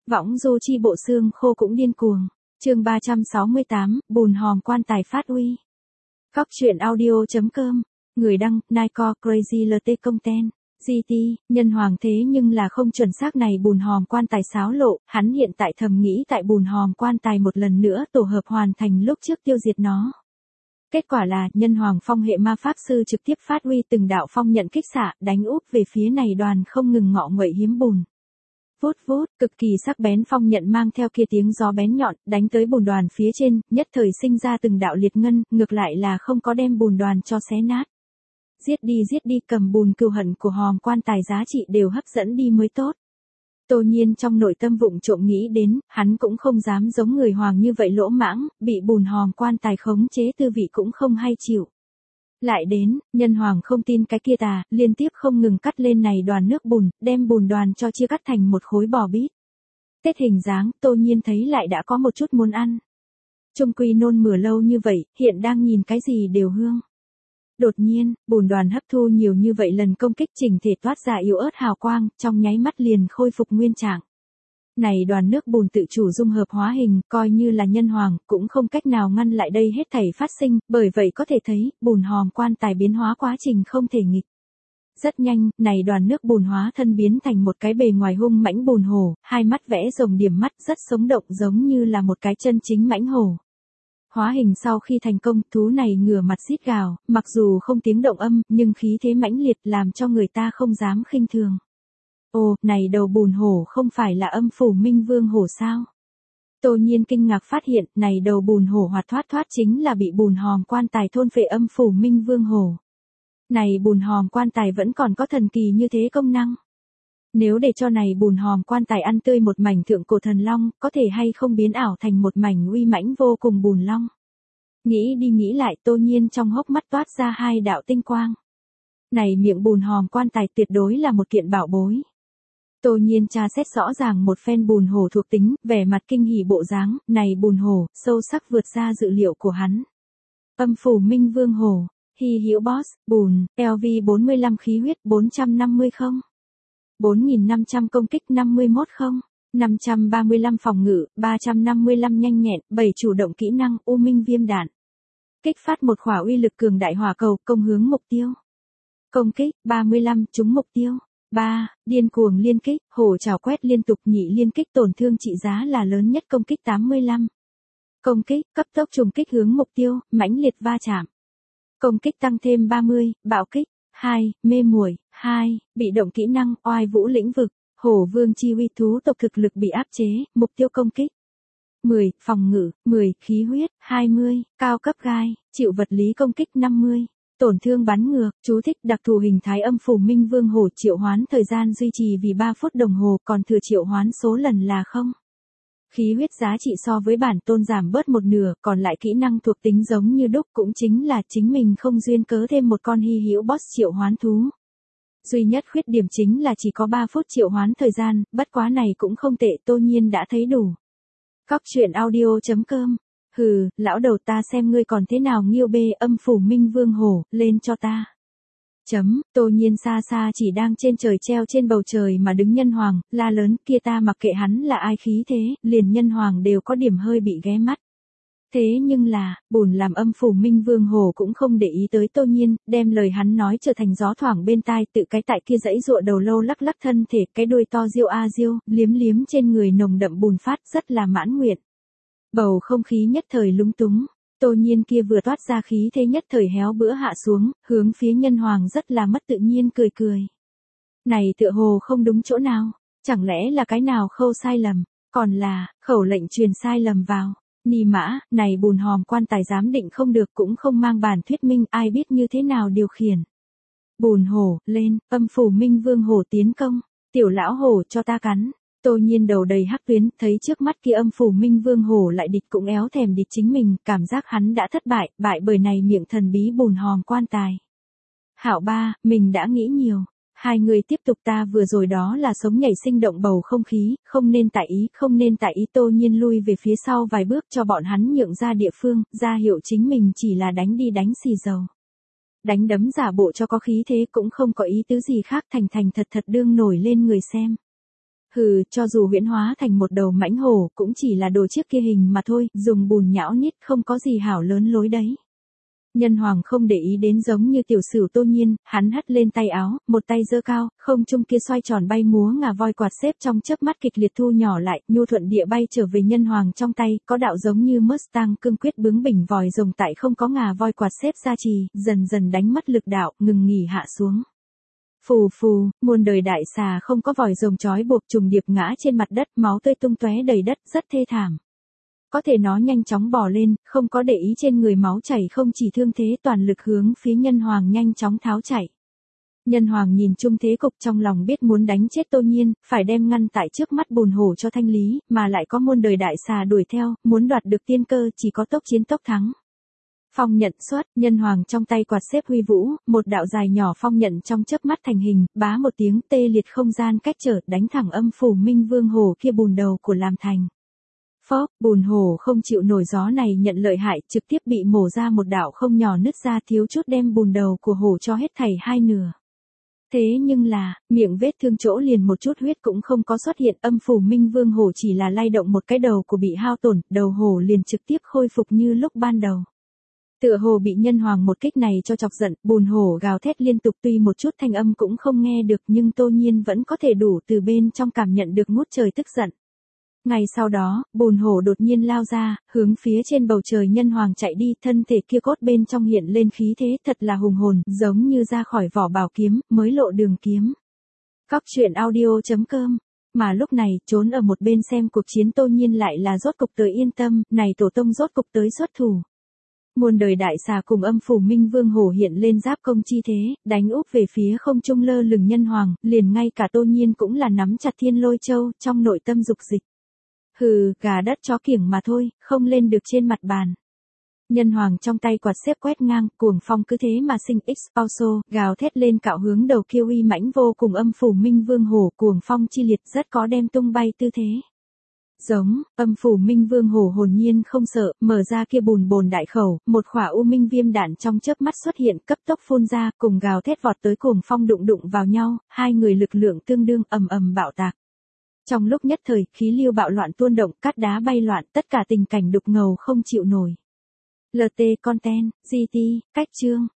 Võng du chi bộ xương khô cũng điên cuồng. Chương 368, bùn hòm quan tài phát uy. Cóc truyện audio.com. Người đăng, Nico Crazy LT Content. GT, nhân hoàng thế nhưng là không chuẩn xác này bùn hòm quan tài xáo lộ, hắn hiện tại thầm nghĩ tại bùn hòm quan tài một lần nữa tổ hợp hoàn thành lúc trước tiêu diệt nó. Kết quả là, nhân hoàng phong hệ ma pháp sư trực tiếp phát uy từng đạo phong nhận kích xạ, đánh úp về phía này đoàn không ngừng ngọ nguậy hiếm bùn. Vút vút, cực kỳ sắc bén phong nhận mang theo kia tiếng gió bén nhọn, đánh tới bùn đoàn phía trên, nhất thời sinh ra từng đạo liệt ngân, ngược lại là không có đem bùn đoàn cho xé nát. Giết đi, cầm bùn cừu hận của hòm quan tài giá trị đều hấp dẫn đi mới tốt. Tô Nhiên trong nội tâm vụng trộm nghĩ đến, hắn cũng không dám giống người hoàng như vậy lỗ mãng, bị bùn hòm quan tài khống chế tư vị cũng không hay chịu. Lại đến, nhân hoàng không tin cái kia tà, liên tiếp không ngừng cắt lên này đoàn nước bùn, đem bùn đoàn cho chia cắt thành một khối bò bít. Tết hình dáng, Tô Nhiên thấy lại đã có một chút muốn ăn. Trung quy nôn mửa lâu như vậy, hiện đang nhìn cái gì đều hương. Đột nhiên, bùn đoàn hấp thu nhiều như vậy lần công kích chỉnh thể toát ra yếu ớt hào quang, trong nháy mắt liền khôi phục nguyên trạng. Này đoàn nước bùn tự chủ dung hợp hóa hình, coi như là nhân hoàng, cũng không cách nào ngăn lại đây hết thảy phát sinh, bởi vậy có thể thấy, bùn hòm quan tài biến hóa quá trình không thể nghịch. Rất nhanh, này đoàn nước bùn hóa thân biến thành một cái bề ngoài hung mãnh bùn hổ, hai mắt vẽ rồng điểm mắt rất sống động giống như là một cái chân chính mãnh hổ. Hóa hình sau khi thành công, thú này ngửa mặt rít gào, mặc dù không tiếng động âm, nhưng khí thế mãnh liệt làm cho người ta không dám khinh thường. Ồ, này đầu bùn hổ không phải là âm phủ minh vương hổ sao? Tô Nhiên kinh ngạc phát hiện, này đầu bùn hổ hoạt thoát chính là bị bùn hòm quan tài thôn phệ âm phủ minh vương hổ. Này bùn hòm quan tài vẫn còn có thần kỳ như thế công năng. Nếu để cho này bùn hòm quan tài ăn tươi một mảnh thượng cổ thần long, có thể hay không biến ảo thành một mảnh uy mãnh vô cùng bùn long. Nghĩ đi nghĩ lại, Tô Nhiên trong hốc mắt toát ra hai đạo tinh quang. Này miệng bùn hòm quan tài tuyệt đối là một kiện bảo bối. Tô Nhiên tra xét rõ ràng một phen bùn hổ thuộc tính, vẻ mặt kinh hỉ bộ dáng, này bùn hổ, sâu sắc vượt ra dự liệu của hắn. Âm phủ minh vương hổ, hy hữu boss, bùn, LV 45 khí huyết 450 không? 4.500 công kích 51 không? 535 phòng ngự, 355 nhanh nhẹn, 7 chủ động kỹ năng, u minh viêm đạn. Kích phát một khỏa uy lực cường đại hỏa cầu, công hướng mục tiêu. Công kích, 35, trúng mục tiêu. 3. Điên cuồng liên kích, hổ trảo quét liên tục nhị liên kích tổn thương trị giá là lớn nhất công kích 85. Công kích, cấp tốc trùng kích hướng mục tiêu, mãnh liệt va chạm. Công kích tăng thêm 30, bạo kích. 2. Mê muội. 2. Bị động kỹ năng, oai vũ lĩnh vực, hổ vương chi uy thú tộc thực lực bị áp chế, mục tiêu công kích. 10. Phòng ngự, 10. Khí huyết, 20. Cao cấp gai, chịu vật lý công kích 50. Tổn thương bắn ngược, chú thích đặc thù hình thái âm phủ minh vương hổ triệu hoán thời gian duy trì vì 3 phút đồng hồ còn thừa triệu hoán số lần là 0. Khí huyết giá trị so với bản tôn giảm bớt một nửa, còn lại kỹ năng thuộc tính giống như đúc cũng chính là chính mình không duyên cớ thêm một con hy hữu boss triệu hoán thú. Duy nhất khuyết điểm chính là chỉ có 3 phút triệu hoán thời gian, bất quá này cũng không tệ, Tô Nhiên đã thấy đủ. Cóc truyện audio.com. Hừ, lão đầu ta xem ngươi còn thế nào nghiêu bê âm phủ minh vương hổ, lên cho ta. Tô Nhiên xa xa chỉ đang trên trời treo trên bầu trời mà đứng nhân hoàng, la lớn kia ta mặc kệ hắn là ai khí thế, liền nhân hoàng đều có điểm hơi bị ghé mắt. Thế nhưng là, bùn làm âm phủ minh vương hổ cũng không để ý tới Tô Nhiên, đem lời hắn nói trở thành gió thoảng bên tai tự cái tại kia dãy ruộ đầu lâu lắc lắc thân thể, cái đuôi to diêu a diêu, liếm liếm trên người nồng đậm bùn phát rất là mãn nguyện. Bầu không khí nhất thời lúng túng. Tô Nhiên kia vừa toát ra khí thế nhất thời héo bữa hạ xuống, hướng phía nhân hoàng rất là mất tự nhiên cười cười. Này tựa hồ không đúng chỗ nào, chẳng lẽ là cái nào khâu sai lầm, còn là, khẩu lệnh truyền sai lầm vào. Ni mã, này bùn hòm quan tài giám định không được cũng không mang bản thuyết minh ai biết như thế nào điều khiển. Bùn hổ, lên, âm phủ minh vương hổ tiến công, tiểu lão hổ cho ta cắn. Tô Nhiên đầu đầy hắc tuyến, thấy trước mắt kia âm phủ minh vương hổ lại địch cũng éo thèm địch chính mình, cảm giác hắn đã thất bại, bại bởi này miệng thần bí bùn hòm quan tài. Hảo ba, mình đã nghĩ nhiều. Hai người tiếp tục ta vừa rồi đó là sống nhảy sinh động bầu không khí, không nên tại ý Tô Nhiên lui về phía sau vài bước cho bọn hắn nhượng ra địa phương, ra hiệu chính mình chỉ là đánh đi đánh xì dầu. Đánh đấm giả bộ cho có khí thế cũng không có ý tứ gì khác thành thật đương nổi lên người xem. Hừ, cho dù huyễn hóa thành một đầu mãnh hổ cũng chỉ là đồ chiếc kia hình mà thôi, dùng bùn nhão nhít không có gì hảo lớn lối đấy. Nhân hoàng không để ý đến giống như tiểu sử Tô Nhiên, hắn hất lên tay áo, một tay giơ cao, không trung kia xoay tròn bay múa ngà voi quạt xếp trong chớp mắt kịch liệt thu nhỏ lại, nhu thuận địa bay trở về nhân hoàng trong tay, có đạo giống như Mustang cương quyết bướng bỉnh vòi rồng tại không có ngà voi quạt xếp gia trì, dần dần đánh mất lực đạo, ngừng nghỉ hạ xuống. Phù phù, muôn đời đại xà không có vòi rồng trói buộc trùng điệp ngã trên mặt đất, máu tươi tung tóe đầy đất, rất thê thảm. Có thể nó nhanh chóng bò lên, không có để ý trên người máu chảy không chỉ thương thế toàn lực hướng phía nhân hoàng nhanh chóng tháo chạy. Nhân hoàng nhìn chung thế cục trong lòng biết muốn đánh chết Tô Nhiên, phải đem ngăn tại trước mắt bùn hổ cho thanh lý, mà lại có muôn đời đại xà đuổi theo, muốn đoạt được tiên cơ chỉ có tốc chiến tốc thắng. Phong nhận xuất, nhân hoàng trong tay quạt xếp huy vũ, một đạo dài nhỏ phong nhận trong chớp mắt thành hình, bá một tiếng tê liệt không gian cách trở đánh thẳng âm phủ minh vương hổ kia bùn đầu của làm thành. Phốc, bùn hổ không chịu nổi gió này nhận lợi hại, trực tiếp bị mổ ra một đạo không nhỏ nứt ra, thiếu chút đem bùn đầu của hổ cho hết thảy hai nửa. Thế nhưng là, miệng vết thương chỗ liền một chút huyết cũng không có xuất hiện, âm phủ minh vương hổ chỉ là lay động một cái đầu của bị hao tổn, đầu hổ liền trực tiếp khôi phục như lúc ban đầu. Tựa hồ bị nhân hoàng một kích này cho chọc giận, bùn hổ gào thét liên tục, tuy một chút thanh âm cũng không nghe được nhưng Tô Nhiên vẫn có thể đủ từ bên trong cảm nhận được ngút trời tức giận. Ngày sau đó, bùn hổ đột nhiên lao ra, hướng phía trên bầu trời nhân hoàng chạy đi, thân thể kia cốt bên trong hiện lên khí thế thật là hùng hồn, giống như ra khỏi vỏ bảo kiếm, mới lộ đường kiếm. Cóc truyện audio.com. Mà lúc này, trốn ở một bên xem cuộc chiến Tô Nhiên lại là rốt cục tới yên tâm, này tổ tông rốt cục tới xuất thủ. Muôn đời đại xà cùng âm phủ minh vương hổ hiện lên giáp công chi thế, đánh úp về phía không trung lơ lửng nhân hoàng, liền ngay cả Tô Nhiên cũng là nắm chặt thiên lôi châu, trong nội tâm dục dịch. Hừ, gà đất chó kiểng mà thôi, không lên được trên mặt bàn. Nhân hoàng trong tay quạt xếp quét ngang, cuồng phong cứ thế mà sinh expulso, gào thét lên cạo hướng đầu kiêu uy mãnh vô cùng âm phủ minh vương hổ, cuồng phong chi liệt rất có đem tung bay tư thế. Giống, âm phủ minh vương hổ hồn nhiên không sợ, mở ra kia bùn bồn đại khẩu, một khỏa u minh viêm đạn trong chớp mắt xuất hiện cấp tốc phun ra, cùng gào thét vọt tới cuồng phong đụng đụng vào nhau, hai người lực lượng tương đương ầm ầm bạo tạc. Trong lúc nhất thời, khí lưu bạo loạn tuôn động, cát đá bay loạn, tất cả tình cảnh đục ngầu không chịu nổi. LT Content, GT, cách chương.